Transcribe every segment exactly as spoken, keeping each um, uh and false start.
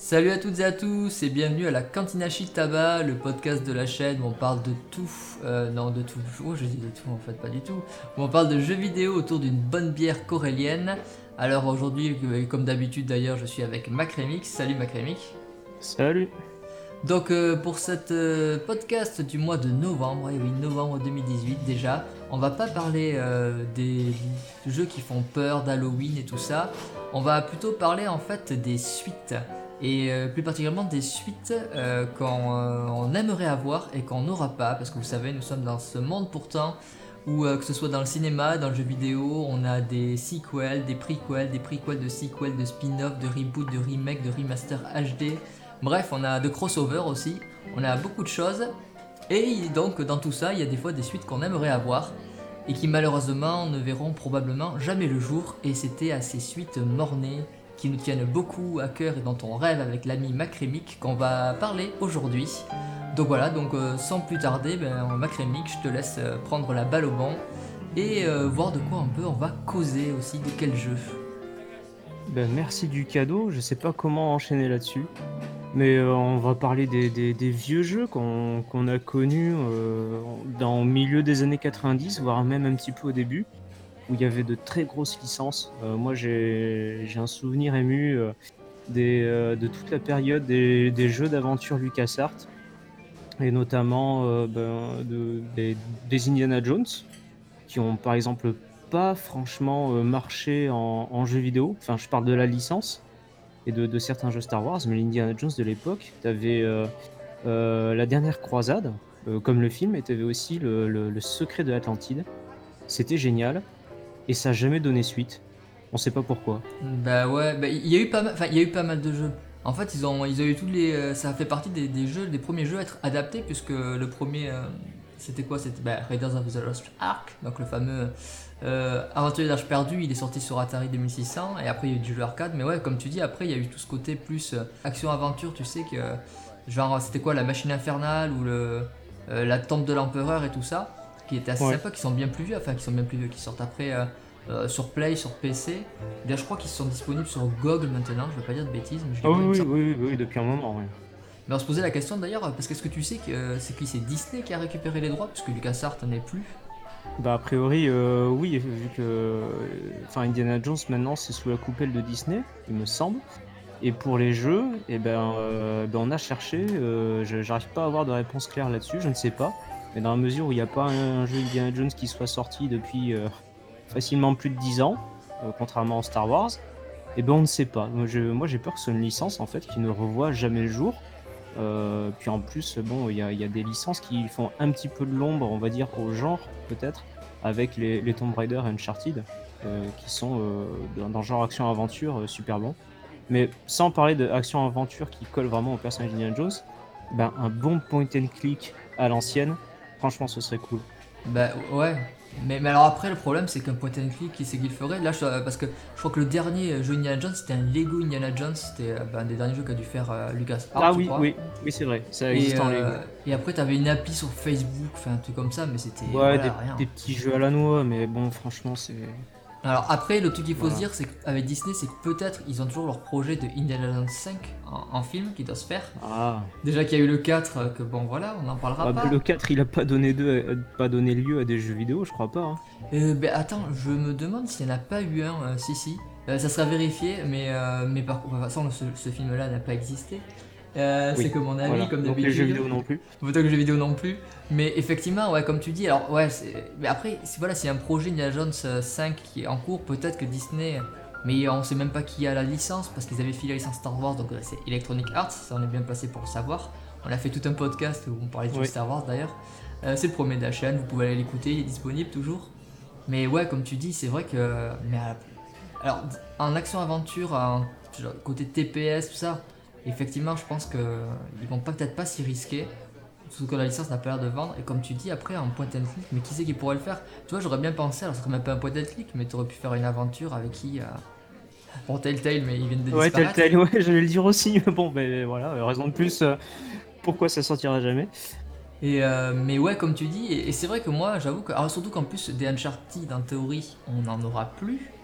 Salut à toutes et à tous et bienvenue à la Cantinachi Tabac, le podcast de la chaîne où on parle de tout, euh, non de tout, oh je dis de tout en fait pas du tout, où on parle de jeux vidéo autour d'une bonne bière corélienne. Alors aujourd'hui, euh, comme d'habitude d'ailleurs, je suis avec Macremix. Salut Macremix. Salut. Donc euh, pour cette euh, podcast du mois de novembre, et oui novembre deux mille dix-huit déjà, on va pas parler euh, des jeux qui font peur, d'Halloween et tout ça, on va plutôt parler en fait des suites, et euh, plus particulièrement des suites euh, qu'on euh, on aimerait avoir et qu'on n'aura pas, parce que vous savez nous sommes dans ce monde pourtant où euh, que ce soit dans le cinéma, dans le jeu vidéo, on a des sequels, des prequels, des prequels de sequels, de spin-off, de reboot, de remake, de remaster H D. Bref, on a de crossover aussi, on a beaucoup de choses, et donc dans tout ça, il y a des fois des suites qu'on aimerait avoir, et qui malheureusement ne verront probablement jamais le jour, et c'était à ces suites mornées, qui nous tiennent beaucoup à cœur et dont on rêve avec l'ami Macremic qu'on va parler aujourd'hui. Donc voilà, donc euh, sans plus tarder, ben, Macremic, je te laisse euh, prendre la balle au bon, et euh, voir de quoi un peu on va causer aussi, de quel jeu. Ben, merci du cadeau. Je sais pas comment enchaîner là-dessus. Mais euh, on va parler des, des- des vieux jeux qu'on qu'on a connus euh, dans le milieu des années quatre-vingt-dix, voire même un petit peu au début, où il y avait de très grosses licences. Euh, moi, j'ai j'ai un souvenir ému euh, des, euh, de toute la période des, des jeux d'aventure LucasArts, et notamment euh, ben, de- des, des Indiana Jones, qui ont par exemple pas franchement euh, marché en, en jeu vidéo. Enfin, je parle de la licence et de, de certains jeux Star Wars, mais l'Indiana Jones de l'époque, t'avais euh, euh, La Dernière Croisade, euh, comme le film, et t'avais aussi le, le- le Secret de l'Atlantide. C'était génial, et ça n'a jamais donné suite. On sait pas pourquoi. Bah ouais, bah, il y a eu pas mal, enfin il y a eu pas mal de jeux. En fait, ils ont, ils ont eu tous les, euh, ça a fait partie des, des jeux, des premiers jeux à être adaptés puisque le premier, euh, c'était quoi? C'était bah, Raiders of the Lost Ark, donc le fameux euh, Aventurier d'Arche perdu. Il est sorti sur Atari deux mille six cents et après il y a eu du jeu arcade. Mais ouais, comme tu dis, après il y a eu tout ce côté plus euh, action aventure. Tu sais que euh, genre c'était quoi la machine infernale ou le euh, la tombe de l'empereur et tout ça, qui était assez Ouais. sympa, qui sont bien plus vieux, enfin qui sont bien plus vieux, qui sortent après. euh, euh, sur Play, sur P C. D'ailleurs, je crois qu'ils sont disponibles sur GOG maintenant, je veux pas dire de bêtises, mais je Ah les vois, il me oui, oui, semble. oui, oui, oui, depuis un moment, oui. Mais on se posait la question d'ailleurs, parce qu'est-ce que tu sais que euh, c'est qui? C'est Disney qui a récupéré les droits, puisque LucasArts n'est plus. Bah, a priori, euh, oui, vu que euh, enfin, Indiana Jones maintenant c'est sous la coupelle de Disney, il me semble. Et pour les jeux, eh ben, euh, ben, on a cherché, euh, je- j'arrive pas à avoir de réponse claire là-dessus, je ne sais pas. Mais dans la mesure où il n'y a pas un, un jeu Indiana Jones qui soit sorti depuis euh, facilement plus de dix ans, euh, contrairement à Star Wars, eh ben on ne sait pas. Moi, je- moi, j'ai peur que ce soit une licence en fait qui ne revoit jamais le jour. Euh, puis en plus, bon, il y a, il y a des licences qui font un petit peu de l'ombre, on va dire, au genre peut-être, avec les, les Tomb Raider et Uncharted, euh, qui sont euh, dans, dans le genre action-aventure euh, super bons. Mais sans parler de action-aventure qui colle vraiment au personnage d'Indiana Jones, ben, un bon point and click à l'ancienne, franchement, ce serait cool. Bah ouais. Mais, mais alors après, le problème, c'est qu'un point and click, qui c'est qu'il ferait là, je- parce que je crois que le dernier jeu Indiana Jones, c'était un Lego Indiana Jones, c'était euh, bah, un des derniers jeux qu'a dû faire euh, LucasArts, Ah je oui, crois. oui, oui, c'est vrai, ça Et, existe en Lego. euh, et après, t'avais une appli sur Facebook, enfin un truc comme ça, mais c'était, Ouais, des, voilà, rien. des petits jeux à la noix, mais bon, franchement, c'est. Alors après, le truc qu'il faut se Voilà. dire, c'est qu'avec Disney, c'est que peut-être ils ont toujours leur projet de Indiana Jones cinq en, en film qui doit se faire. Ah. Déjà qu'il y a eu le quatre, euh, que bon voilà, on n'en Ah parlera bah, le pas. quatre il a pas donné, deux, euh, pas donné lieu à des jeux vidéo, je crois pas, hein. Euh, ben attends, je me demande s'il n'y en a pas eu un, euh, si si. Euh, ça sera vérifié, mais, euh, mais par contre, de toute façon, ce, ce film-là n'a pas existé. Euh, c'est Oui, que mon avis, voilà. comme Donc les jeux d'habitude. vidéo non plus. Autant que le jeu vidéo non plus. Mais effectivement, ouais, comme tu dis, alors ouais, c'est- mais après, si, voilà, s'il y a un projet Indiana Jones euh, cinq qui est en cours, peut-être que Disney. Mais on sait même pas qui a la licence, parce qu'ils avaient filé la licence Star Wars, donc euh, c'est Electronic Arts, ça on est bien placé pour le savoir. On a fait tout un podcast où on parlait de Oui. Star Wars d'ailleurs. Euh, c'est le premier de la chaîne, vous pouvez aller l'écouter, il est disponible toujours. Mais ouais, comme tu dis, c'est vrai que. Mais à- alors, en action-aventure, en genre, côté T P S, tout ça, effectivement, je pense que ils vont pas- peut-être pas s'y risquer. Surtout que la licence n'a pas l'air de vendre. Et comme tu dis, après, en point and click, mais qui c'est qui pourrait le faire? Tu vois, j'aurais bien pensé, alors ce serait même pas un point and click, mais tu aurais pu faire une aventure avec qui euh, Bon, Telltale, mais ils viennent de Ouais, disparaître. Telltale, ouais, j'allais le dire aussi, mais bon, ben voilà, euh, raison de plus, euh, pourquoi ça sortira jamais. Et euh, mais ouais, comme tu dis, et, et c'est vrai que moi, j'avoue que. Alors, surtout qu'en plus, des Uncharted, en théorie, on n'en aura plus.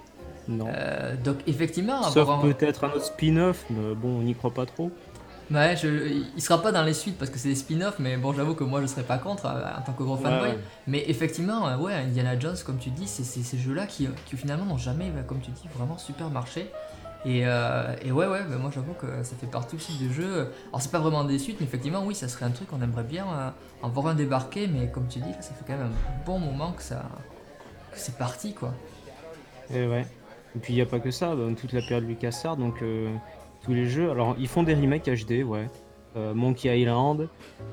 Non. Euh, donc effectivement, Sauf avoir un... peut-être un autre spin-off, mais bon, on n'y croit pas trop. Ouais, je, il sera pas dans les suites parce que c'est des spin-offs, mais bon, j'avoue que moi je serais pas contre euh, en tant que gros Ouais, fanboy. ouais. Mais effectivement, euh, ouais, Indiana Jones, comme tu dis, c'est c'est ces jeux-là qui, qui finalement n'ont jamais, bah, comme tu dis, vraiment super marché. Et, euh, et ouais, ouais, bah, moi j'avoue que ça fait partie aussi de jeux. Alors c'est pas vraiment des suites, mais effectivement, oui, ça serait un truc qu'on aimerait bien euh, en voir un débarquer, mais comme tu dis, là, ça fait quand même un bon moment que ça, que c'est parti, quoi. Et ouais. Et puis il n'y a pas que ça, dans toute la période LucasArts, donc euh, tous les jeux. Alors ils font des remakes H D, ouais. Euh, Monkey Island,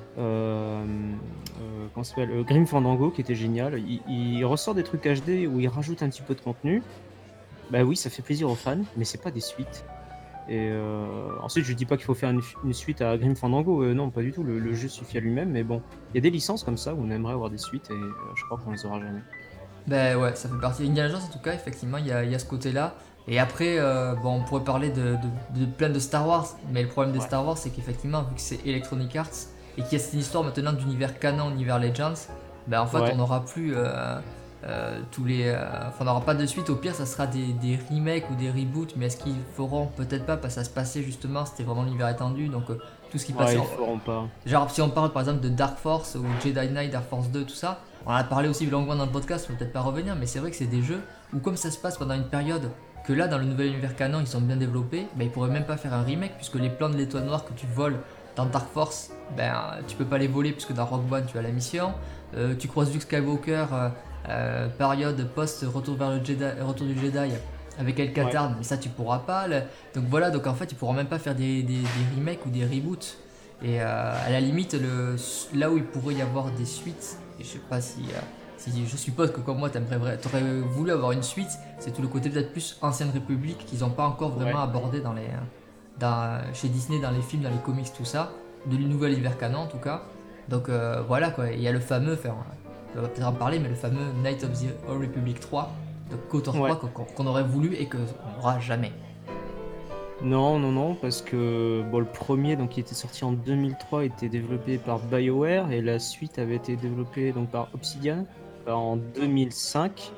euh, euh, comment ça s'appelle euh, Grim Fandango qui était génial. Ils il ressortent des trucs H D où ils rajoutent un petit peu de contenu. Bah oui, ça fait plaisir aux fans, mais c'est pas des suites. Et euh, ensuite, je dis pas qu'il faut faire une, une suite à Grim Fandango, euh, non, pas du tout. Le, le jeu suffit à lui-même, mais bon, il y a des licences comme ça où on aimerait avoir des suites et euh, je crois qu'on les aura jamais. Ben ouais, ça fait partie. Indiana Jones, en tout cas, effectivement, il y a, il y a ce côté-là. Et après, euh, bon, on pourrait parler de, de, de plein de Star Wars, mais le problème des Ouais. Star Wars, c'est qu'effectivement, vu que c'est Electronic Arts et qu'il y a cette histoire maintenant d'univers canon, univers Legends, ben en fait, on Ouais. n'aura plus euh, euh, tous les. euh, Enfin, on n'aura pas de suite. Au pire, ça sera des, des remakes ou des reboots, mais est-ce qu'ils feront? Peut-être pas, parce que ça se passait justement, c'était vraiment l'univers étendu, donc euh, tout ce qui Ouais, passait ils en, feront pas. genre, si on parle par exemple de Dark Force ou Jedi Knight, Dark Force deux, tout ça, on en a parlé aussi longuement dans le podcast, on va peut-être pas revenir, mais c'est vrai que c'est des jeux où, comme ça se passe pendant une période que là, dans le nouvel univers canon, ils sont bien développés, ben, ils pourraient même pas faire un remake, puisque les plans de l'étoile noire que tu voles dans Dark Force, ben, tu peux pas les voler, puisque dans Rogue One, tu as la mission. Euh, tu croises Luke Skywalker, euh, euh, période post-retour vers le Jedi, retour du Jedi, avec El Ouais. Katarn, mais ça, tu pourras pas. Le- Donc voilà, donc en fait, ils pourront même pas faire des, des, des remakes ou des reboots. Et euh, à la limite, le, là où il pourrait y avoir des suites, et je sais pas si, euh, si je suppose que comme moi t'aimerais, t'aurais voulu avoir une suite, c'est tout le côté peut-être plus ancienne République qu'ils n'ont pas encore vraiment Ouais. abordé dans les, dans, chez Disney, dans les films, dans les comics, tout ça, de l'univers univers canon en tout cas. Donc euh, voilà quoi, il y a le fameux, enfin, on va peut-être en parler, mais le fameux Knight of the Old Republic trois, de KOTOR Ouais. trois qu'on qu'on aurait voulu et qu'on n'aura jamais. Non, non, non, parce que bon, le premier, donc, qui était sorti en deux mille trois, était développé par BioWare et la suite avait été développée donc, par Obsidian euh, en deux mille cinq.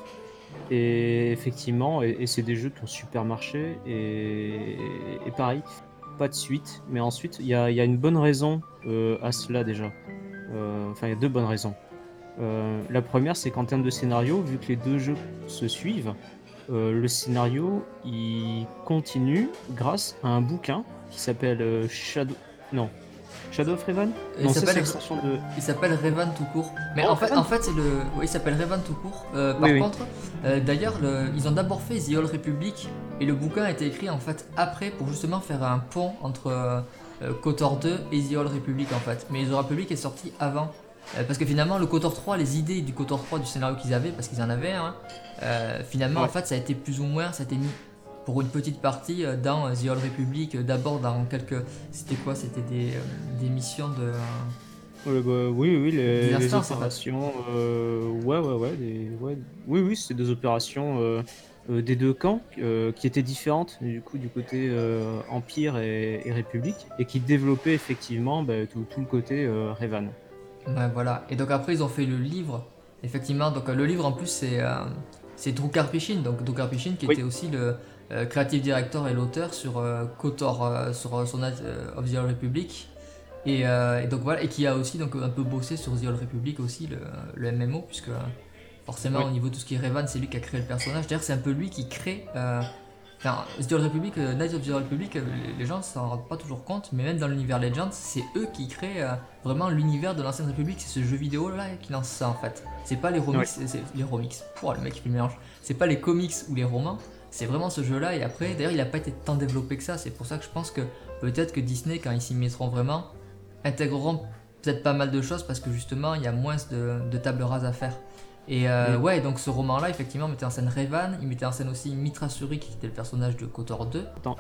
Et effectivement, et, et c'est des jeux qui ont super marché. Et, et pareil, pas de suite. Mais ensuite, il y a, il y a une bonne raison euh, à cela déjà. Euh, Enfin, il y a deux bonnes raisons. Euh, la première, c'est qu'en termes de scénario, vu que les deux jeux se suivent, euh, le scénario il continue grâce à un bouquin qui s'appelle euh, Shadow. Non, Shadow of Revan. Il Non, ça c'est s'appelle l'extension de. Il s'appelle Revan tout court. Mais Oh, en fait, Revan. en fait, c'est le. Oui, il s'appelle Revan tout court. Euh, Oui, par oui. contre, euh, d'ailleurs, le- ils ont d'abord fait The Old Republic et le bouquin a été écrit en fait après pour justement faire un pont entre euh, euh, KOTOR deux et The Old Republic en fait. Mais The Old Republic est sorti avant. Euh, parce que finalement, le KOTOR trois, les idées du KOTOR trois, du scénario qu'ils avaient, parce qu'ils en avaient, hein, euh, finalement, en Ouais. fait, ça a été plus ou moins, ça a été mis pour une petite partie euh, dans euh, The Old Republic, euh, d'abord dans quelques. C'était quoi? C'était des, euh, des missions de. euh, Euh, bah, oui, oui, des les, les instances en fait. opérations. euh, ouais, ouais, ouais, des- ouais. Oui, oui, c'est des opérations euh, euh, des deux camps euh, qui étaient différentes, du coup, du côté euh, Empire et, et République, et qui développaient effectivement bah, tout, tout le côté euh, Revan. Ouais, voilà. Et donc après, ils ont fait le livre. Effectivement, donc euh, le livre en plus, c'est euh, c'est Drew Karpyshyn. Donc Drew Karpyshyn qui Oui, était aussi le euh, creative director et l'auteur sur euh, KOTOR, euh, sur euh, son euh, of the Old Republic. Et, euh, et donc voilà, et qui a aussi donc un peu bossé sur The Old Republic aussi, le, le M M O, puisque euh, forcément oui, au niveau de tout ce qui est Revan, c'est lui qui a créé le personnage. D'ailleurs, c'est un peu lui qui crée. euh, Enfin, The Old Republic, euh, Knights of the Old Republic, euh, les, les gens s'en rendent pas toujours compte, mais même dans l'univers Legends, c'est eux qui créent euh, vraiment l'univers de l'ancienne République. C'est ce jeu vidéo là qui lance ça en fait. C'est pas les oui. remix, c'est c'est- les remix. Pouah, le mec il fait le mélange. C'est pas les comics ou les romans, c'est vraiment ce jeu là. Et après, d'ailleurs, il a pas été tant développé que ça. C'est pour ça que je pense que peut-être que Disney, quand ils s'y mettront vraiment, intégreront peut-être pas mal de choses parce que justement, il y a moins de, de tables rases à faire. Et euh, Mm. ouais, donc ce roman-là, effectivement, mettait en scène Revan, il mettait en scène aussi Mitra Surik, qui était le personnage de KOTOR deux. Attends,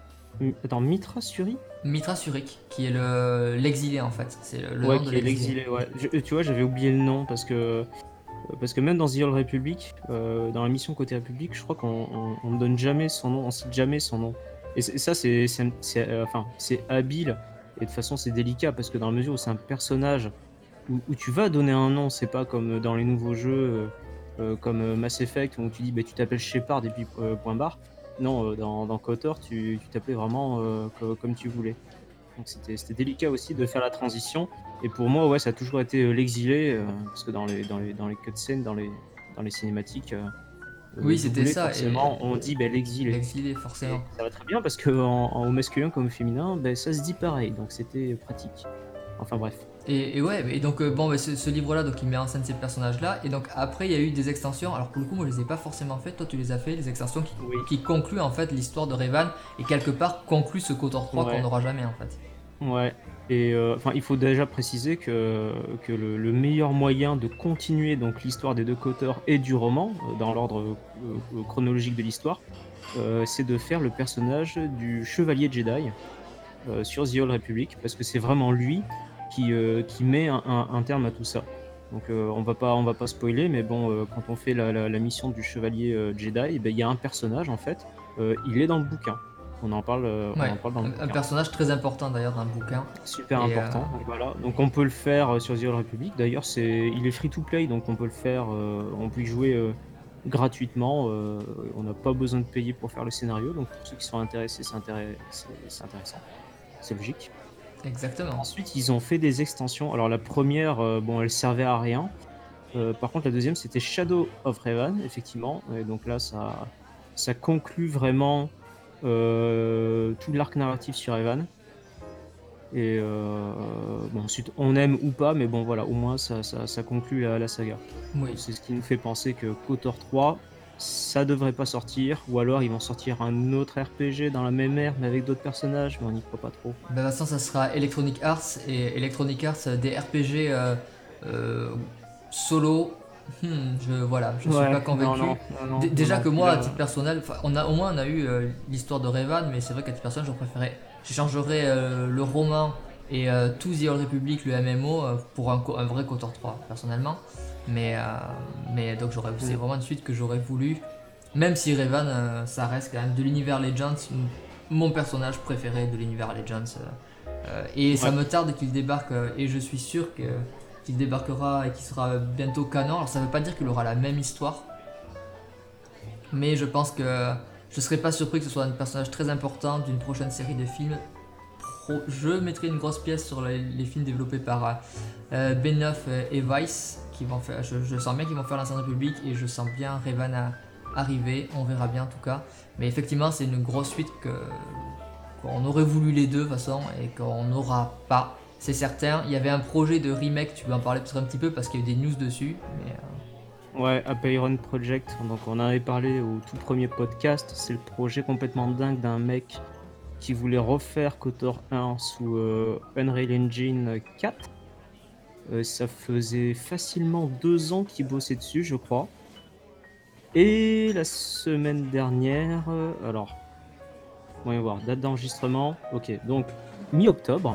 M- attends, Mitra Suri? Mitra Surik, qui est le, l'exilé en fait, c'est le, le Ouais, nom de qui est l'exilé. l'exilé, ouais. Je- tu vois, j'avais oublié le nom parce que parce que même dans The Old Republic, euh, dans la mission côté République, je crois qu'on on, on ne donne jamais son nom, on cite jamais son nom. Et, c'est- ça, c'est c'est c'est, euh, enfin, c'est habile et de toute façon, c'est délicat parce que dans la mesure où c'est un personnage où, où tu vas donner un nom, c'est pas comme dans les nouveaux jeux. euh, euh, comme euh, Mass Effect où tu dis bah, tu t'appelles Shepard et puis euh, point barre. Non, euh, dans, dans KOTOR, tu tu t'appelais vraiment euh, co- comme tu voulais. Donc c'était c'était délicat aussi de faire la transition. Et pour moi, ouais, ça a toujours été euh, l'exilé, euh, parce que dans les, dans les, dans les cutscenes, dans les, dans les cinématiques, euh, euh, Oui, c'était doublé, ça, et forcément, on dit ben, l'exilé. l'exilé, Et forcément. ça va très bien parce que en, en- au masculin comme au féminin, ben, ça se dit pareil, donc c'était pratique. Enfin bref. Et, et ouais, et donc euh, bon, bah, ce, ce livre-là, donc il met en scène ces personnages-là, et donc après il y a eu des extensions. Alors pour le coup, moi je les ai pas forcément faites. Toi, tu les as fait, les extensions qui, Oui. qui concluent en fait l'histoire de Revan et quelque part concluent ce KOTOR trois qu'on Ouais. n'aura jamais en fait. Ouais. Et euh, enfin, il faut déjà préciser que, que le, le meilleur moyen de continuer donc l'histoire des deux Kotor et du roman, euh, dans l'ordre euh, euh, chronologique de l'histoire, euh, c'est de faire le personnage du chevalier Jedi euh, sur The Old Republic, parce que c'est vraiment lui qui, euh, qui met un, un- un terme à tout ça. Donc euh, on va pas on va pas spoiler, mais bon, euh, quand on fait la, la- la mission du chevalier euh, Jedi, eh ben, il y a un personnage en fait, euh, il est dans le bouquin. On en parle, euh, on Ouais, en parle dans le un, un bouquin. personnage très important d'ailleurs dans le bouquin. Super Et euh, important. Donc voilà. Donc on peut le faire euh, sur The Old Republic. D'ailleurs, c'est il est free to play, donc on peut le faire, euh, on peut y jouer euh, gratuitement. euh, on n'a pas besoin de payer pour faire le scénario. Donc pour ceux qui sont intéressés, c'est intéress- c'est- c'est intéressant. C'est logique. exactement. Ensuite, ils ont fait des extensions. Alors la première, euh, bon, elle servait à rien. Euh, par contre, la deuxième, c'était Shadow of Revan, effectivement. Et donc là, ça, ça conclut vraiment euh, tout l'arc narratif sur Revan. Et euh, bon, ensuite, on aime ou pas, mais bon, voilà, au moins, ça, ça, ça conclut la, la saga. Oui. Donc, c'est ce qui nous fait penser que KOTOR trois, ça devrait pas sortir, ou alors ils vont sortir un autre R P G dans la même ère, mais avec d'autres personnages, mais on n'y croit pas trop. Ben, de toute façon, ça sera Electronic Arts, et Electronic Arts, euh, des R P G euh, euh, solo. Hmm, je voilà, je suis pas Ouais, non, convaincu. non, non, non, D- non, déjà non, que puis moi, à là, titre personnel, 'fin, on a au moins on a eu euh, l'histoire de Revan, mais c'est vrai qu'à titre personnel, je préférais, j'échangerais euh, le roman et euh, tout The Old Republic, le M M O, euh, pour un, co- un vrai KOTOR trois, personnellement. Mais euh, mais donc j'aurais, c'est mm, vraiment une suite que j'aurais voulu, même si Revan, euh, ça reste quand même de l'univers Legends, m- mon personnage préféré de l'univers Legends. euh, euh, et ça ouais, me tarde qu'il débarque, euh, et je suis sûr que qu'il débarquera et qu'il sera bientôt canon. Alors ça veut pas dire qu'il aura la même histoire, mais je pense que je serais pas surpris que ce soit un personnage très important d'une prochaine série de films. Pro- je mettrai une grosse pièce sur les, les films développés par euh, Benioff et Weiss, qui vont faire, je, je sens bien qu'ils vont faire l'Ancienne République, et je sens bien Revan à arriver, on verra bien en tout cas. Mais effectivement, c'est une grosse suite que qu'on aurait voulu les deux de toute façon, et qu'on n'aura pas. C'est certain, il y avait un projet de remake, tu peux en parler peut-être un petit peu parce qu'il y a eu des news dessus, mais euh, ouais, Apeiron Project, donc on en avait parlé au tout premier podcast, c'est le projet complètement dingue d'un mec qui voulait refaire KOTOR un sous euh, Unreal Engine quatre. Euh, ça faisait facilement deux ans qu'il bossait dessus, je crois. Et la semaine dernière, euh, alors, voyons voir, date d'enregistrement, ok, donc mi-octobre.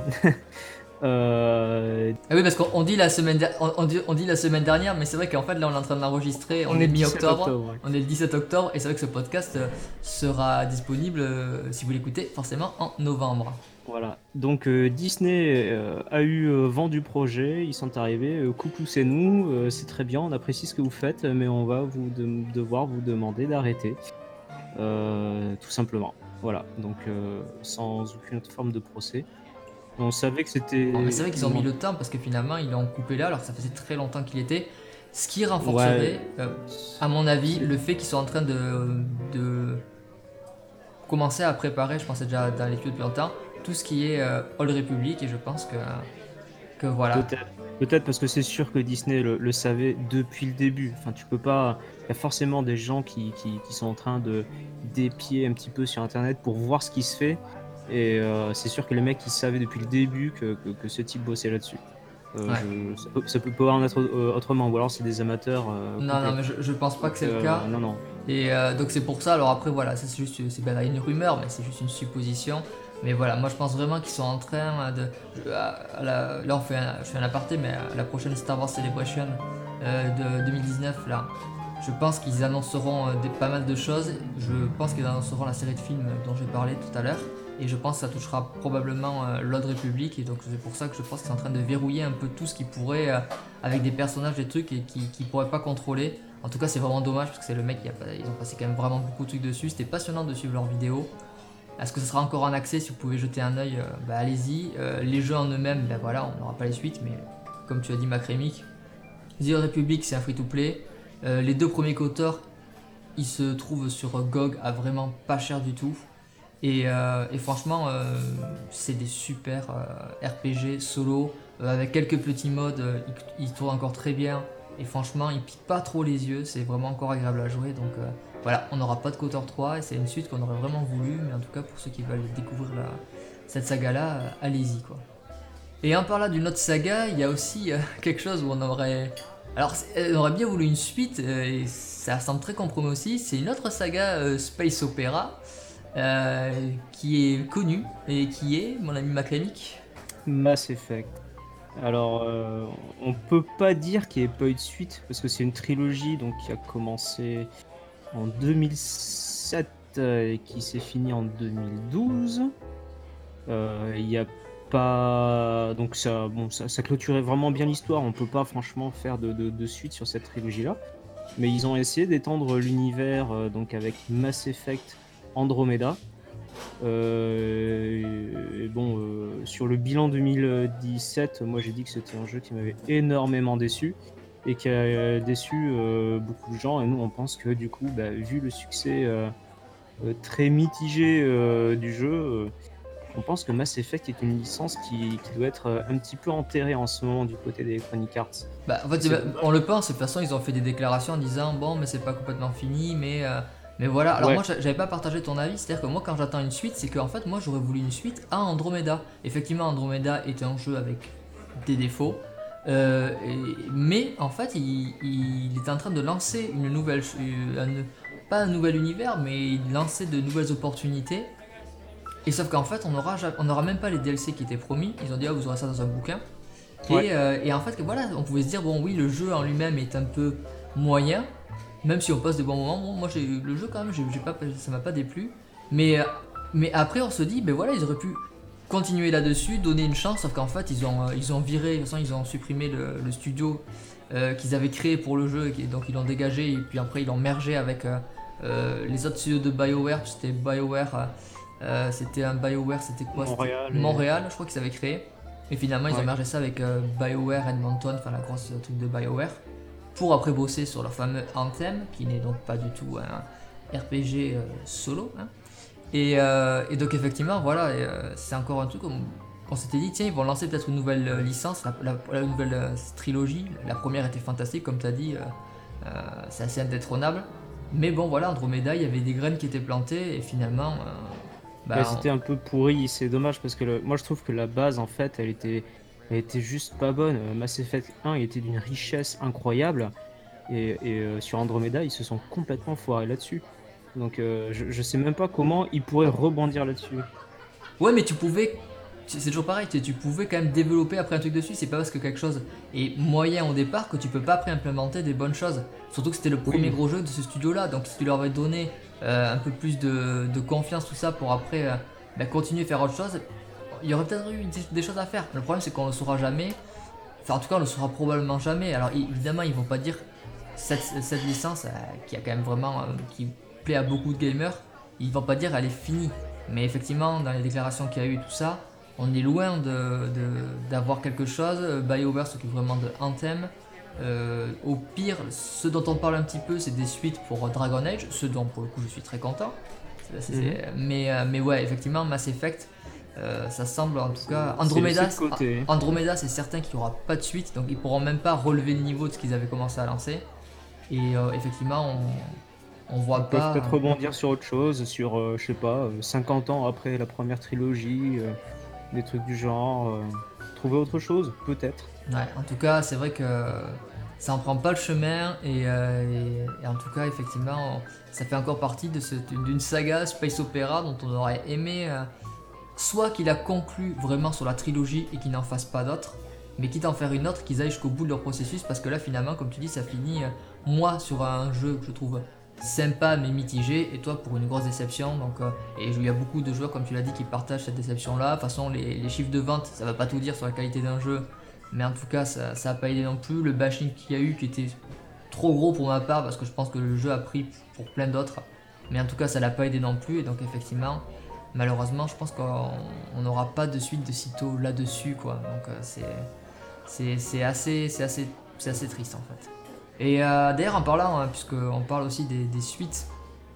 euh, ah oui, parce qu'on on dit, la semaine der- on, on dit, on dit la semaine dernière, mais c'est vrai qu'en fait là on est en train de l'enregistrer, on on est est le dix-sept mi-octobre, octobre. Ouais. on est le dix-sept octobre, et c'est vrai que ce podcast euh, sera disponible, euh, si vous l'écoutez, forcément en novembre. Voilà, donc euh, Disney euh, a eu euh, vent du projet, ils sont arrivés, euh, coucou c'est nous, euh, c'est très bien, on apprécie ce que vous faites, mais on va vous de- devoir vous demander d'arrêter, euh, tout simplement. Voilà, donc euh, sans aucune autre forme de procès. On savait que Bon, mais c'était... c'est vrai qu'ils ont mis non, le temps parce que finalement ils l'ont coupé là alors que ça faisait très longtemps qu'il était. Ce qui ouais, renforcerait, euh, à mon avis, c'est- le fait qu'ils sont en train de, de commencer à préparer, je pensais déjà dans les tuyaux depuis longtemps, tout ce qui est euh, Old Republic, et je pense que, que voilà. peut-être. Peut-être parce que c'est sûr que Disney le, le savait depuis le début. Enfin, tu peux pas. Il y a forcément des gens qui, qui, qui sont en train de d'épier un petit peu sur Internet pour voir ce qui se fait. Et euh, c'est sûr que les mecs, ils savaient depuis le début que, que, que ce type bossait là-dessus. Euh, Ouais. je, ça, peut, ça peut pas en être euh, autrement. Ou alors c'est des amateurs euh, Non, non, complets. mais je, je pense pas Donc, que c'est le euh, cas. non, non. Et euh, donc c'est pour ça, alors après voilà, ça c'est juste, c'est ben, une rumeur, mais c'est juste une supposition. Mais voilà, moi je pense vraiment qu'ils sont en train de... je- à- à la- là on fait un, je fais un aparté, mais à la prochaine Star Wars Celebration euh, de deux mille dix-neuf, là, je pense qu'ils annonceront euh, des, pas mal de choses. Je pense qu'ils annonceront la série de films dont j'ai parlé tout à l'heure. Et je pense que ça touchera probablement euh, l'Old Republic. Et donc c'est pour ça que je pense qu'ils sont en train de verrouiller un peu tout ce qui pourrait, euh, avec des personnages, des trucs et qui ne pourraient pas contrôler. En tout cas, c'est vraiment dommage parce que c'est le mec qui a pas- ils ont passé quand même vraiment beaucoup de trucs dessus. C'était passionnant de suivre leurs vidéos. Est-ce que ce sera encore en accès? Si vous pouvez jeter un œil, euh, bah allez-y. Euh, les jeux en eux-mêmes, ben voilà, on n'aura pas les suites, mais comme tu as dit, Macremic, The Republic, c'est un free-to-play. Euh, les deux premiers Kotor, ils se trouvent sur G O G à vraiment pas cher du tout. Et, euh, et franchement, euh, c'est des super euh, R P G solo euh, avec quelques petits modes. Euh, ils, ils tournent encore très bien. Et franchement, ils piquent pas trop les yeux. C'est vraiment encore agréable à jouer. Donc euh, voilà, on n'aura pas de Kotor trois. Et c'est une suite qu'on aurait vraiment voulu. Mais en tout cas, pour ceux qui veulent découvrir la, cette saga-là, euh, allez-y quoi. Et en parlant d'une autre saga, il y a aussi euh, quelque chose où on aurait. Alors, on aurait bien voulu une suite, euh, et ça semble très compromis aussi. C'est une autre saga euh, Space Opera euh, qui est connue et qui est, mon ami Macremic. Mass Effect. Alors, euh, on peut pas dire qu'il n'y ait pas eu de suite, parce que c'est une trilogie donc, qui a commencé en deux mille sept euh, et qui s'est finie en deux mille douze. Euh, Il n'y a pas. Donc, ça, bon, ça, ça clôturait vraiment bien l'histoire. On peut pas franchement faire de, de- de suite sur cette trilogie-là. Mais ils ont essayé d'étendre l'univers euh, donc avec Mass Effect Andromeda. Euh, et bon, euh, sur le bilan deux mille dix-sept, moi j'ai dit que c'était un jeu qui m'avait énormément déçu et qui a euh, déçu euh, beaucoup de gens. Et nous, on pense que du coup, bah, vu le succès euh, euh, très mitigé euh, du jeu, euh, on pense que Mass Effect est une licence qui, qui doit être euh, un petit peu enterrée en ce moment du côté d'Electronic Arts. Bah, en fait, C'est c'est- dommage. on le pense, de toute façon, ils ont fait des déclarations en disant bon, mais c'est pas complètement fini, mais, euh, mais voilà. Alors, Ouais, moi, j'a- j'avais pas partagé ton avis, c'est-à-dire que moi, quand j'attends une suite, c'est qu'en fait, moi, j'aurais voulu une suite à Andromeda. Effectivement, Andromeda est un jeu avec des défauts, euh, et- mais en fait, il, il est en train de lancer une nouvelle, ch- euh, un- pas un nouvel univers, mais il lançait de nouvelles opportunités. Et sauf qu'en fait, on n'aura on aura même pas les D L C qui étaient promis. Ils ont dit, ah, vous aurez ça dans un bouquin. ouais. Et, euh, et en fait, que voilà, on pouvait se dire, bon, oui, le jeu en lui-même est un peu moyen, même si on passe des bons moments. Bon, moi, j'ai le jeu quand même, j'ai j'ai pas, ça m'a pas déplu. Mais, euh, mais après, on se dit, ben voilà, ils auraient pu continuer là-dessus, donner une chance, sauf qu'en fait, ils ont, euh, ils ont viré, de toute façon, ils ont supprimé le, le studio euh, qu'ils avaient créé pour le jeu, et donc ils l'ont dégagé, et puis après, ils l'ont mergé avec euh, euh, les autres studios de BioWare. C'était BioWare, euh, euh, c'était un BioWare, c'était quoi? C'était Montréal. Et... Montréal, je crois qu'ils avaient créé. Et finalement, ils ont Ouais. mergé ça avec euh, BioWare Edmonton, enfin la grosse truc de BioWare, pour après bosser sur leur fameux Anthem, qui n'est donc pas du tout un R P G euh, solo. Hein. Et, euh, et donc, effectivement, voilà, et, euh, c'est encore un truc qu'on on s'était dit, tiens, ils vont lancer peut-être une nouvelle euh, licence, la, la- la nouvelle euh, trilogie. La première était fantastique, comme tu as dit, euh, euh, c'est assez indétrônable. Mais bon, voilà, Andromeda, il y avait des graines qui étaient plantées, et finalement, euh, Elles bah, étaient un peu pourries, c'est dommage parce que le- moi je trouve que la base en fait elle était, elle était juste pas bonne. Euh, Mass Effect un il était d'une richesse incroyable et, et, euh, sur Andromeda ils se sont complètement foirés là-dessus. Donc euh, je, je sais même pas comment ils pourraient rebondir là-dessus. ouais, mais tu pouvais. C'est toujours pareil, tu, tu pouvais quand même développer après un truc dessus. C'est pas parce que quelque chose est moyen au départ que tu peux pas après implémenter des bonnes choses. Surtout que c'était le premier Oui, gros jeu de ce studio-là. Donc si tu leur avais donné euh, un peu plus de, de confiance, tout ça, pour après euh, bah, continuer à faire autre chose, il y aurait peut-être eu des, des choses à faire. Le problème, c'est qu'on le saura jamais. Enfin, en tout cas, on le saura probablement jamais. Alors évidemment, ils vont pas dire cette, cette licence euh, qui a quand même vraiment. Euh, qui plaît à beaucoup de gamers, ils vont pas dire elle est finie. Mais effectivement, dans les déclarations qu'il y a eu et tout ça, on est loin de, de- d'avoir quelque chose. BioWare s'occupe vraiment de Anthem. Euh, au pire, ce dont on parle un petit peu, c'est des suites pour Dragon Age, ce dont pour le coup je suis très content. C'est- c'est- mhm. c'est- mais, euh, mais ouais, effectivement, Mass Effect, euh, ça semble en tout cas. C'est laissé Andromeda, de côté. Andromeda c'est certain qu'il n'y aura pas de suite, donc ils pourront même pas relever le niveau de ce qu'ils avaient commencé à lancer. Et euh, effectivement, on, on Ils voit peuvent pas. peut-être rebondir sur autre chose, sur euh, je sais pas, euh, cinquante ans après la première trilogie, euh, des trucs du genre. euh, trouver autre chose, peut-être. Ouais, en tout cas, c'est vrai que ça en prend pas le chemin et, euh, et- et en tout cas, effectivement, on- ça fait encore partie de ce- d'une saga Space Opera dont on aurait aimé euh, soit qu'il a conclu vraiment sur la trilogie et qu'il n'en fasse pas d'autres, mais quitte à en faire une autre, qu'ils aillent jusqu'au bout de leur processus parce que là, finalement, comme tu dis, ça finit, euh, moi, sur un jeu que je trouve sympa mais mitigé et toi pour une grosse déception. Donc, euh, et il y a beaucoup de joueurs, comme tu l'as dit, qui partagent cette déception-là. De toute façon, les, les chiffres de vente, ça va pas tout dire sur la qualité d'un jeu, mais en tout cas, ça, ça a pas aidé non plus. Le bashing qu'il y a eu, qui était trop gros pour ma part parce que je pense que le jeu a pris pour plein d'autres. Mais en tout cas, ça l'a pas aidé non plus. Et donc, effectivement, malheureusement, je pense qu'on on n'aura pas de suite de sitôt là-dessus, quoi. Donc, euh, c'est, c'est, c'est assez, c'est assez, c'est assez triste en fait. Et euh, d'ailleurs, en parlant, hein, puisqu'on parle aussi des, des suites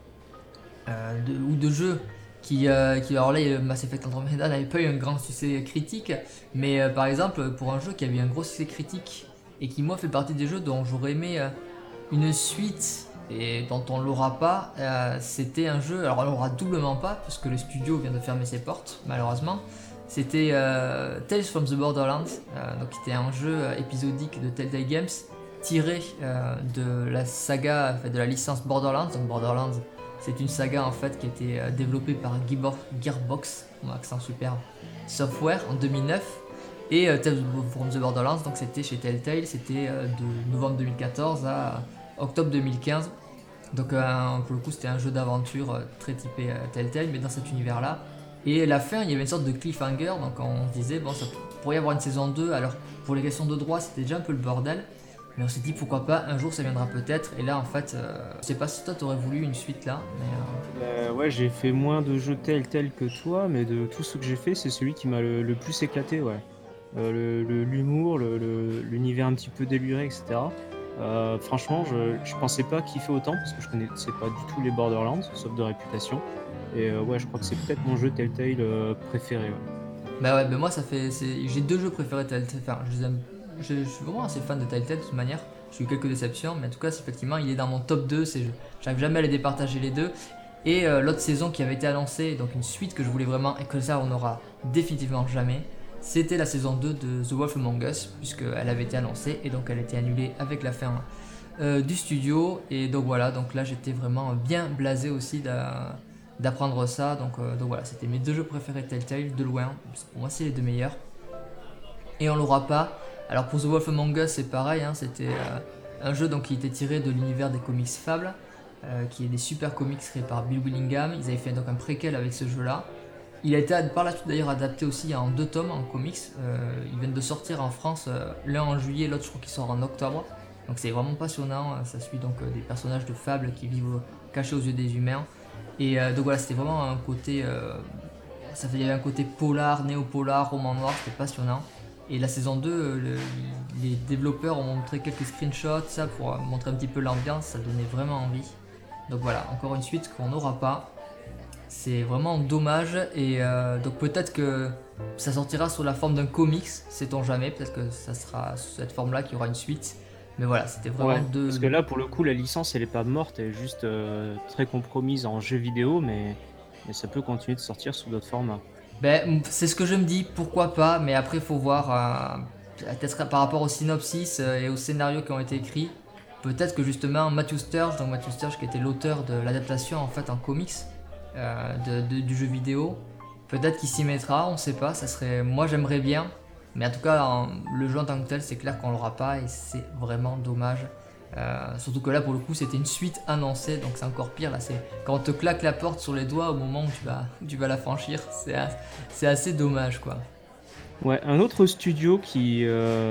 euh, de- ou de jeux qui, euh, qui alors là, euh, Mass Effect Andromeda n'avait pas eu un grand succès critique, mais euh, par exemple, pour un jeu qui avait eu un gros succès critique et qui, moi, fait partie des jeux dont j'aurais aimé euh, une suite et dont on l'aura pas, euh, c'était un jeu, alors on l'aura doublement pas, puisque le studio vient de fermer ses portes, malheureusement. C'était euh, Tales from the Borderlands, euh, donc qui était un jeu euh, épisodique de Telltale Games, tiré euh, de la saga, en fait, de la licence Borderlands. Donc Borderlands, c'est une saga en fait qui a été euh, développée par Gearbo- Gearbox, mon accent super, Software en deux mille neuf. Et euh, Tales from the Borderlands, donc c'était chez Telltale, c'était euh, de novembre deux mille quatorze à octobre deux mille quinze. Donc euh, pour le coup c'était un jeu d'aventure euh, très typé euh, Telltale, mais dans cet univers là. Et la fin, il y avait une sorte de cliffhanger, donc on se disait bon, ça pourrait y avoir une saison deux. Alors pour les questions de droit c'était déjà un peu le bordel, mais on s'est dit pourquoi pas, un jour ça viendra peut-être. Et là en fait, euh, je sais pas si toi t'aurais voulu une suite là, mais Euh, ouais, j'ai fait moins de jeux Telltale que toi, mais de tout ce que j'ai fait, c'est celui qui m'a le, le plus éclaté, ouais. Euh, le- le- l'humour, le, le- l'univers un petit peu déluré, et cetera. Euh, franchement, je, je pensais pas kiffer autant parce que je connaissais pas du tout les Borderlands, sauf de réputation. Et euh, ouais, je crois que c'est peut-être mon jeu Telltale euh, préféré. Ouais. bah ouais, bah moi ça fait. c'est- J'ai deux jeux préférés de Telltale. Enfin, je, les aime- je, je suis vraiment assez fan de Telltale de toute manière. J'ai eu quelques déceptions, mais en tout cas, c'est effectivement, il est dans mon top deux. C'est, j'arrive jamais à les départager les deux. Et euh, l'autre saison qui avait été annoncée, donc une suite que je voulais vraiment, et que ça on aura définitivement jamais, c'était la saison deux de The Wolf Among Us, puisqu'elle avait été annoncée et donc elle a été annulée avec la fin euh, du studio. Et donc voilà, donc là j'étais vraiment bien blasé aussi d'a- d'apprendre ça. Donc, euh, donc voilà, c'était mes deux jeux préférés de Telltale, de loin. Pour moi, c'est les deux meilleurs. Et on l'aura pas. Alors pour The Wolf Among Us, c'est pareil, hein, c'était euh, un jeu donc, qui était tiré de l'univers des comics Fable, euh, qui est des super comics créés par Bill Willingham. Ils avaient fait donc un préquel avec ce jeu-là. Il a été par la suite d'ailleurs adapté aussi en deux tomes en comics. Euh, ils viennent de sortir en France, euh, l'un en juillet, l'autre je crois qu'il sort en octobre. Donc c'est vraiment passionnant. Ça suit donc euh, des personnages de Fable qui vivent cachés aux yeux des humains. Et euh, donc voilà, c'était vraiment un côté, euh, ça fait, il y avait un côté polar, néo-polar, roman noir, c'était passionnant. Et la saison deux, euh, le- les développeurs ont montré quelques screenshots, ça pour euh, montrer un petit peu l'ambiance, ça donnait vraiment envie. Donc voilà, encore une suite qu'on n'aura pas. C'est vraiment dommage et euh, donc peut-être que ça sortira sous la forme d'un comics, sait-on jamais, peut-être que ça sera sous cette forme-là qu'il y aura une suite. Mais voilà, c'était vraiment Ouais, deux. parce que là, pour le coup, la licence, elle est pas morte, elle est juste euh, très compromise en jeu vidéo, mais, mais ça peut continuer de sortir sous d'autres formats. Ben, c'est ce que je me dis, pourquoi pas, mais après, il faut voir, euh, peut-être par rapport au synopsis euh, et aux scénarios qui ont été écrits, peut-être que justement Matthew Sturge, donc Matthew Sturge qui était l'auteur de l'adaptation en fait en comics euh, de- de- du jeu vidéo, peut-être qu'il s'y mettra, on sait pas, ça serait, moi j'aimerais bien, mais en tout cas en- le jeu en tant que tel, c'est clair qu'on l'aura pas et c'est vraiment dommage. Euh, surtout que là pour le coup c'était une suite annoncée, donc c'est encore pire là, c'est quand on te claque la porte sur les doigts au moment où tu vas, tu vas la franchir, c'est as- c'est assez dommage quoi. Ouais, un autre studio qui,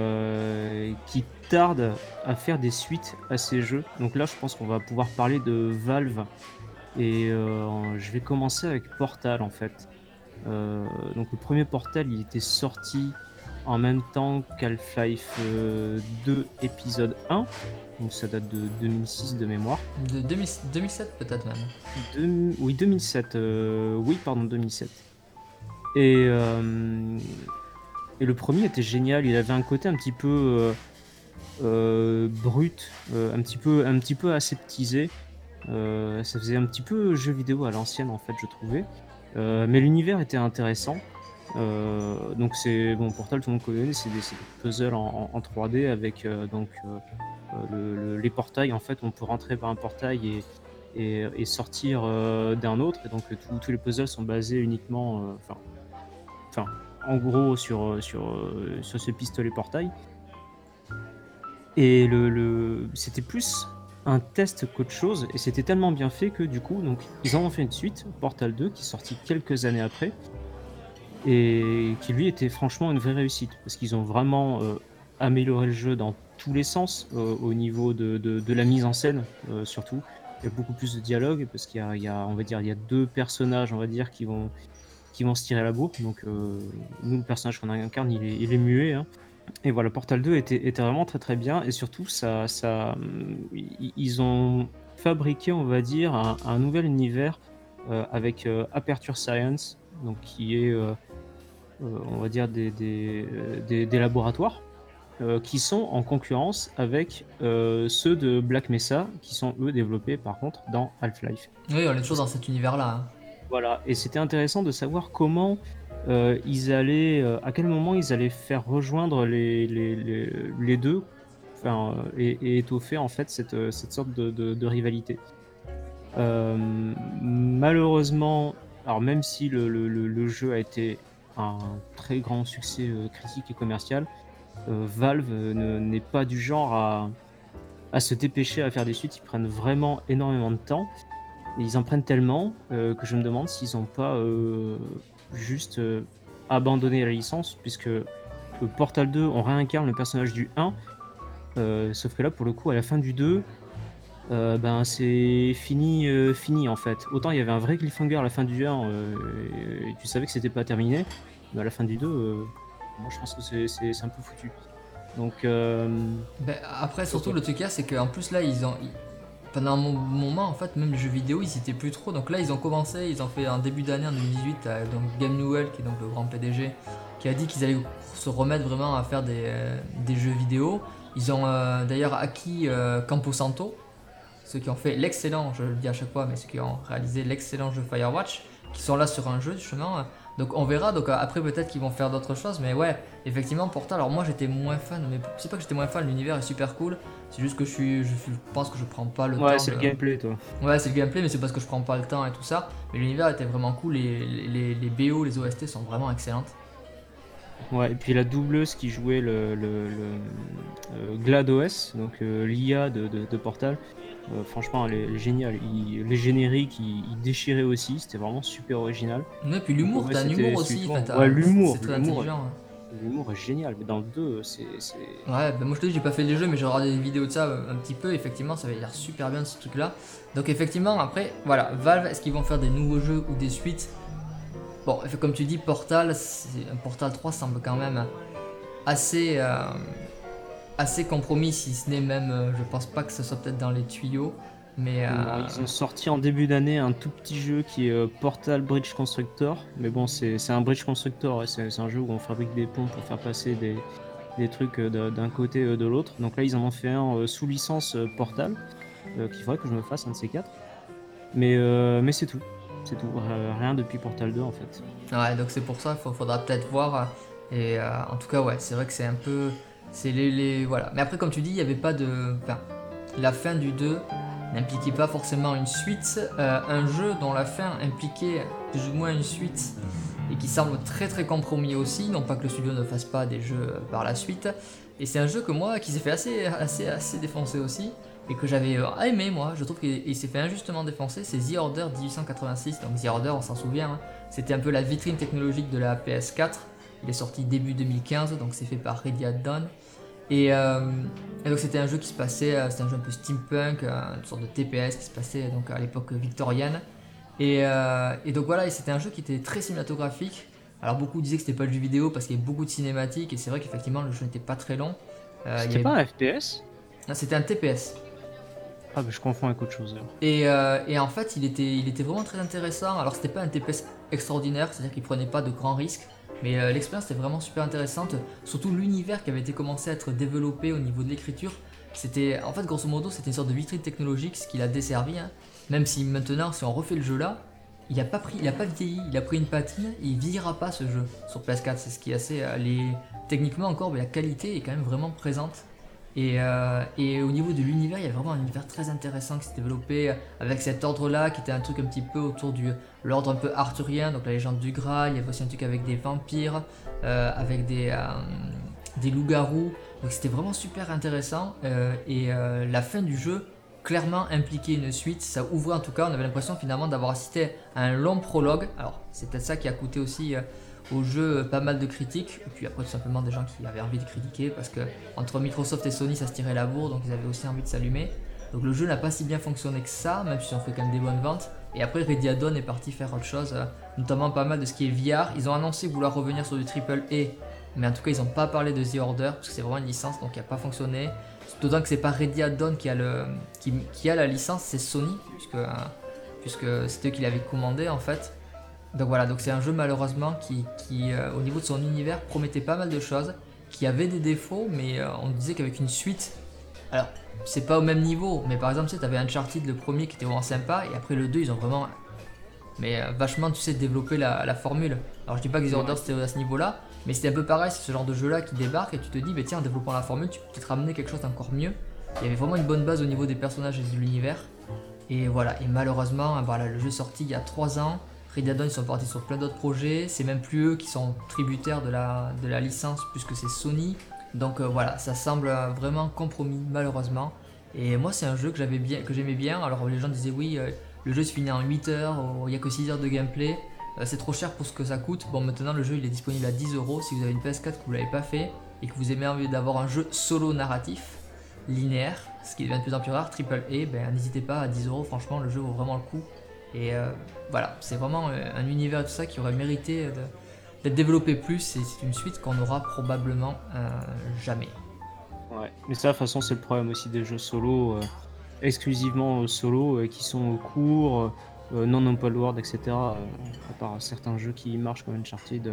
euh, qui tarde à faire des suites à ces jeux. Donc là, je pense qu'on va pouvoir parler de Valve. Et euh, je vais commencer avec Portal en fait. Euh, donc le premier Portal, il était sorti en même temps qu'Half-Life euh, deux épisode un. Donc ça date de deux mille six de mémoire. De deux mille deux mille sept peut-être même. Deux- oui, deux mille sept. euh, oui, pardon, deux mille sept. Et, euh, et le premier était génial. Il avait un côté un petit peu euh, euh, brut, euh, un petit peu, un petit peu aseptisé. Euh, ça faisait un petit peu jeu vidéo à l'ancienne en fait, je trouvais. Euh, mais l'univers était intéressant. Euh, donc c'est bon, Portal, tout le monde connaît, c'est des, c'est des puzzles en, en- en trois D avec euh, donc euh, euh, le- le- les portails. En fait, on peut rentrer par un portail et, et, et sortir euh, d'un autre. Et donc euh, tous tous les puzzles sont basés uniquement, euh, enfin, enfin, en gros sur euh, sur euh, sur ce pistolet portail. Et le, le- c'était plus un test qu'autre chose, et c'était tellement bien fait que du coup, donc ils en ont fait une suite, Portal deux, qui est sorti quelques années après, et qui lui était franchement une vraie réussite, parce qu'ils ont vraiment euh, amélioré le jeu dans tous les sens euh, au niveau de, de, de la mise en scène, euh, surtout. Il y a beaucoup plus de dialogue parce qu'il y a, il y a, on va dire, il y a deux personnages, on va dire, qui vont, qui vont se tirer la bourre. Donc, euh, nous, le personnage qu'on incarne, il est, il est muet, hein. Et voilà, Portal deux était, était vraiment très très bien. Et surtout, ça, ça, hum, i- ils ont fabriqué, on va dire, un, un nouvel univers euh, avec euh, Aperture Science, donc qui est, euh, euh, on va dire, des, des, euh, des- des laboratoires euh, qui sont en concurrence avec euh, ceux de Black Mesa, qui sont eux développés par contre dans Half-Life. Oui, on est Et toujours dans c'est- cet univers-là, hein. Voilà, et c'était intéressant de savoir comment euh, ils allaient, euh, à quel moment ils allaient faire rejoindre les, les, les, les deux, enfin, euh, et, et étoffer en fait cette, euh, cette sorte de, de, de rivalité. Euh, Malheureusement, alors même si le, le, le, le jeu a été un très grand succès euh, critique et commercial, euh, Valve euh, ne- n'est pas du genre à, à se dépêcher à faire des suites. Ils prennent vraiment énormément de temps. Et ils en prennent tellement euh, que je me demande s'ils n'ont pas euh, juste euh, abandonné la licence, puisque euh, Portal deux, on réincarne le personnage du un, euh, sauf que là, pour le coup, à la fin du deux, euh, ben, c'est fini, euh, fini en fait. Autant il y avait un vrai cliffhanger à la fin du un, euh, et tu savais que c'était pas terminé, mais à la fin du deux, euh, moi je pense que c'est c'est- c'est un peu foutu. Donc, euh, Ben, après, donc surtout, voilà. le truc, là, c'est qu'en plus, là, ils ont. ils- Pendant un mo- moment, en fait, même les jeux vidéo, ils y étaient plus trop. Donc là, ils ont commencé, ils ont fait un début d'année en deux mille dix-huit, euh, donc Game Newell, qui est donc le grand P D G, qui a dit qu'ils allaient se remettre vraiment à faire des, euh, des jeux vidéo. Ils ont euh, d'ailleurs acquis euh, Camposanto, ceux qui ont fait l'excellent, je le dis à chaque fois, mais ceux qui ont réalisé l'excellent jeu Firewatch, qui sont là sur un jeu justement. Donc on verra, donc euh, après peut-être qu'ils vont faire d'autres choses, mais ouais, effectivement Portal, alors moi j'étais moins fan, mais c'est pas que j'étais moins fan, l'univers est super cool, c'est juste que je suis, je suis- je pense que je prends pas le Ouais, temps c'est de... le gameplay, toi. Ouais, c'est le gameplay, mais c'est parce que je prends pas le temps et tout ça, mais l'univers était vraiment cool, et les, les, les B O, les O S T sont vraiment excellentes. Ouais, et puis la doubleuse qui jouait le, le, le, euh, GLaDOS, donc euh, l'I A de, de, de Portal, euh, franchement, elle est, elle est géniale. Il- les génériques, ils il déchiraient aussi, c'était vraiment super original. Ouais, puis Donc l'humour, ouais, t'as un humour c'était aussi, enfin, suivant. Ouais, t'as- l'humour, c'est très l'humour, intelligent, hein. l'humour est génial. Mais dans le deux, c'est, c'est... Ouais, bah moi je te dis, j'ai pas fait les jeux, mais j'ai regardé des vidéos de ça euh, un petit peu. Effectivement, ça avait l'air super bien ce truc-là. Donc, effectivement, après, voilà, Valve, est-ce qu'ils vont faire des nouveaux jeux ou des suites? Bon, comme tu dis, Portal, c'est- Portal trois semble quand même assez, euh, assez compromis, si ce n'est même, euh, je pense pas que ce soit peut-être dans les tuyaux. Mais euh, Non, ils ont sorti en début d'année un tout petit jeu qui est euh, Portal Bridge Constructor. Mais bon, c'est c'est un Bridge Constructor, ouais, c'est c'est un jeu où on fabrique des ponts pour faire passer des, des trucs euh, d'un d'un côté euh, de l'autre. Donc là, ils en ont fait un euh, sous licence euh, Portal, euh, qu'il faudrait que je me fasse un de ces quatre. Mais, euh, mais c'est tout. C'est tout. R- Rien depuis Portal deux en fait. ouais, donc c'est pour ça, il faudra peut-être voir. Et euh, en tout cas, ouais, c'est vrai que c'est un peu. C'est les, les- Voilà. Mais après, comme tu dis, il n'y avait pas de. Enfin, la fin du deux n'impliquait pas forcément une suite. Euh, un jeu dont la fin impliquait plus ou moins une suite et qui semble très très compromis aussi. Non pas que le studio ne fasse pas des jeux euh, par la suite. Et c'est un jeu que moi, qui s'est fait assez, assez, assez défoncer aussi. Et que j'avais euh, aimé, moi. Je trouve qu'il il s'est fait injustement défoncer. C'est The Order dix-huit cent quatre-vingt-six. Donc The Order, on s'en souvient, hein. C'était un peu la vitrine technologique de la P S quatre. Il est sorti début deux mille quinze, donc c'est fait par Ready at Dawn. Et, euh, et donc c'était un jeu qui se passait, euh, c'était un jeu un peu steampunk, euh, une sorte de T P S qui se passait donc à l'époque victorienne. Et, euh, et donc voilà, et c'était un jeu qui était très cinématographique. Alors beaucoup disaient que c'était pas le jeu vidéo parce qu'il y avait beaucoup de cinématiques, et c'est vrai qu'effectivement le jeu n'était pas très long. Euh, il y C'était avait... pas un F P S? Non, c'était un T P S. Ah, bah je confonds avec autre chose alors. Et, euh, et en fait, il était, il était vraiment très intéressant. Alors, c'était pas un T P S extraordinaire, c'est-à-dire qu'il prenait pas de grands risques, mais euh, l'expérience était vraiment super intéressante. Surtout l'univers qui avait été commencé à être développé au niveau de l'écriture. C'était, en fait, grosso modo, c'était une sorte de vitrine technologique, ce qui l'a desservi, hein. Même si maintenant, si on refait le jeu là, il a pas pris, il a pas vieilli, il a pris une patine, et il vieillira pas ce jeu sur P S quatre. C'est ce qui est assez, euh, les... techniquement encore, mais la qualité est quand même vraiment présente. Et, euh, et au niveau de l'univers, il y a vraiment un univers très intéressant qui s'est développé avec cet ordre-là, qui était un truc un petit peu autour de l'ordre un peu arthurien, donc la légende du Graal. Il y avait aussi un truc avec des vampires, euh, avec des, euh, des loups-garous. Donc c'était vraiment super intéressant. Euh, et euh, la fin du jeu, clairement impliquait une suite. Ça ouvrait en tout cas, on avait l'impression finalement d'avoir assisté à un long prologue. Alors c'est peut-être ça qui a coûté aussi... euh, au jeu pas mal de critiques, et puis après tout simplement des gens qui avaient envie de critiquer, parce que entre Microsoft et Sony ça se tirait la bourre, donc ils avaient aussi envie de s'allumer. Donc le jeu n'a pas si bien fonctionné que ça, même si on fait quand même des bonnes ventes. Et après Ready Dawn est parti faire autre chose, euh, notamment pas mal de ce qui est V R. Ils ont annoncé vouloir revenir sur du triple A, mais en tout cas ils n'ont pas parlé de The Order, parce que c'est vraiment une licence donc qui n'a pas fonctionné. D'autant que c'est pas Ready Dawn qui a, le, qui, qui a la licence, c'est Sony, puisque, euh, puisque c'est eux qui l'avaient commandé en fait. Donc voilà, donc c'est un jeu malheureusement qui, qui euh, au niveau de son univers, promettait pas mal de choses, qui avait des défauts, mais euh, on disait qu'avec une suite, alors c'est pas au même niveau, mais par exemple tu sais, t'avais Uncharted le premier qui était vraiment sympa, et après le deux ils ont vraiment, mais euh, vachement tu sais développé la, la formule. Alors je dis pas que The Order c'était à ce niveau-là, mais c'était un peu pareil, c'est ce genre de jeu là qui débarque et tu te dis, bah, tiens en développant la formule tu peux peut-être ramener quelque chose d'encore mieux. Il y avait vraiment une bonne base au niveau des personnages et de l'univers, et voilà, et malheureusement voilà, le jeu est sorti il y a trois ans. Ready Dawn ils sont partis sur plein d'autres projets, c'est même plus eux qui sont tributaires de la, de la licence puisque c'est Sony. Donc euh, voilà, ça semble vraiment compromis malheureusement. Et moi c'est un jeu que j'avais bien, que j'aimais bien. Alors les gens disaient oui, euh, le jeu se finit en huit heures, il n'y a que six heures de gameplay, euh, c'est trop cher pour ce que ça coûte. Bon maintenant le jeu il est disponible à dix euros si vous avez une P S quatre que vous l'avez pas fait et que vous aimez envie d'avoir un jeu solo narratif, linéaire, ce qui devient de plus en plus rare, triple A, ben n'hésitez pas à dix euros, franchement le jeu vaut vraiment le coup. Et euh, voilà, c'est vraiment euh, un univers et tout ça qui aurait mérité de, d'être développé plus, et c'est une suite qu'on aura probablement euh, jamais. Ouais, mais ça, de toute façon, c'est le problème aussi des jeux solo, euh, exclusivement euh, solo, euh, qui sont courts, euh, non open world, et cetera. Euh, à part certains jeux qui marchent comme Uncharted, euh,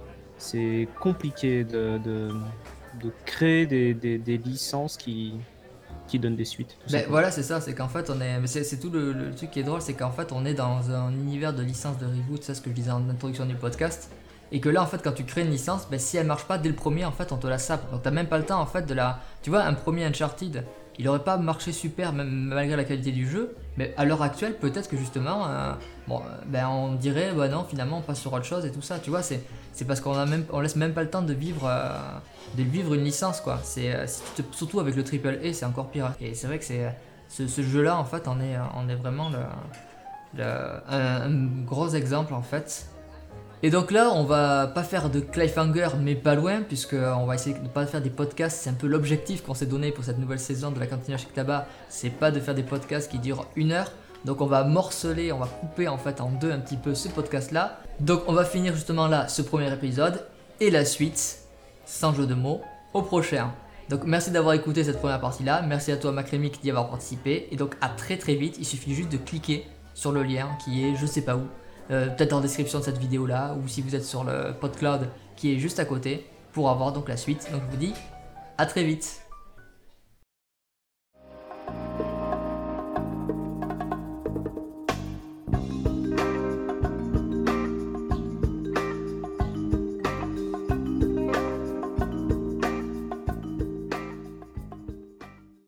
c'est compliqué de, de, de créer des, des, des licences qui, qui donnent des suites. Tout Ben simplement. voilà, c'est ça, c'est qu'en fait on est, mais c'est, c'est tout le, le truc qui est drôle, c'est qu'en fait on est dans un univers de licence de reboot, c'est ce que je disais en introduction du podcast, et que là en fait quand tu crées une licence, ben, si elle marche pas dès le premier, en fait on te la sape, donc t'as même pas le temps en fait de la, tu vois, un premier Uncharted, il aurait pas marché super même malgré la qualité du jeu, mais à l'heure actuelle peut-être que justement, euh, bon, euh, ben on dirait bah non finalement on passe sur autre chose et tout ça, tu vois, c'est, c'est parce qu'on a même, on laisse même pas le temps de vivre, euh, de vivre une licence quoi. C'est, euh, si tu te- surtout avec le triple A c'est encore pire. Et c'est vrai que c'est ce, ce jeu-là en fait on est, on est vraiment le, le- un, un gros exemple en fait. Et donc là, on va pas faire de cliffhanger, mais pas loin, puisque on va essayer de pas faire des podcasts. C'est un peu l'objectif qu'on s'est donné pour cette nouvelle saison de la cantine à Chic Tabac. C'est pas de faire des podcasts qui durent une heure. Donc on va morceler, on va couper en fait en deux un petit peu ce podcast-là. Donc on va finir justement là ce premier épisode et la suite, sans jeu de mots, au prochain. Donc merci d'avoir écouté cette première partie-là. Merci à toi Macrémic d'y avoir participé. Et donc à très très vite. Il suffit juste de cliquer sur le lien qui est je sais pas où. Euh, peut-être en description de cette vidéo là, ou si vous êtes sur le PodCloud qui est juste à côté, pour avoir donc la suite. Donc je vous dis à très vite.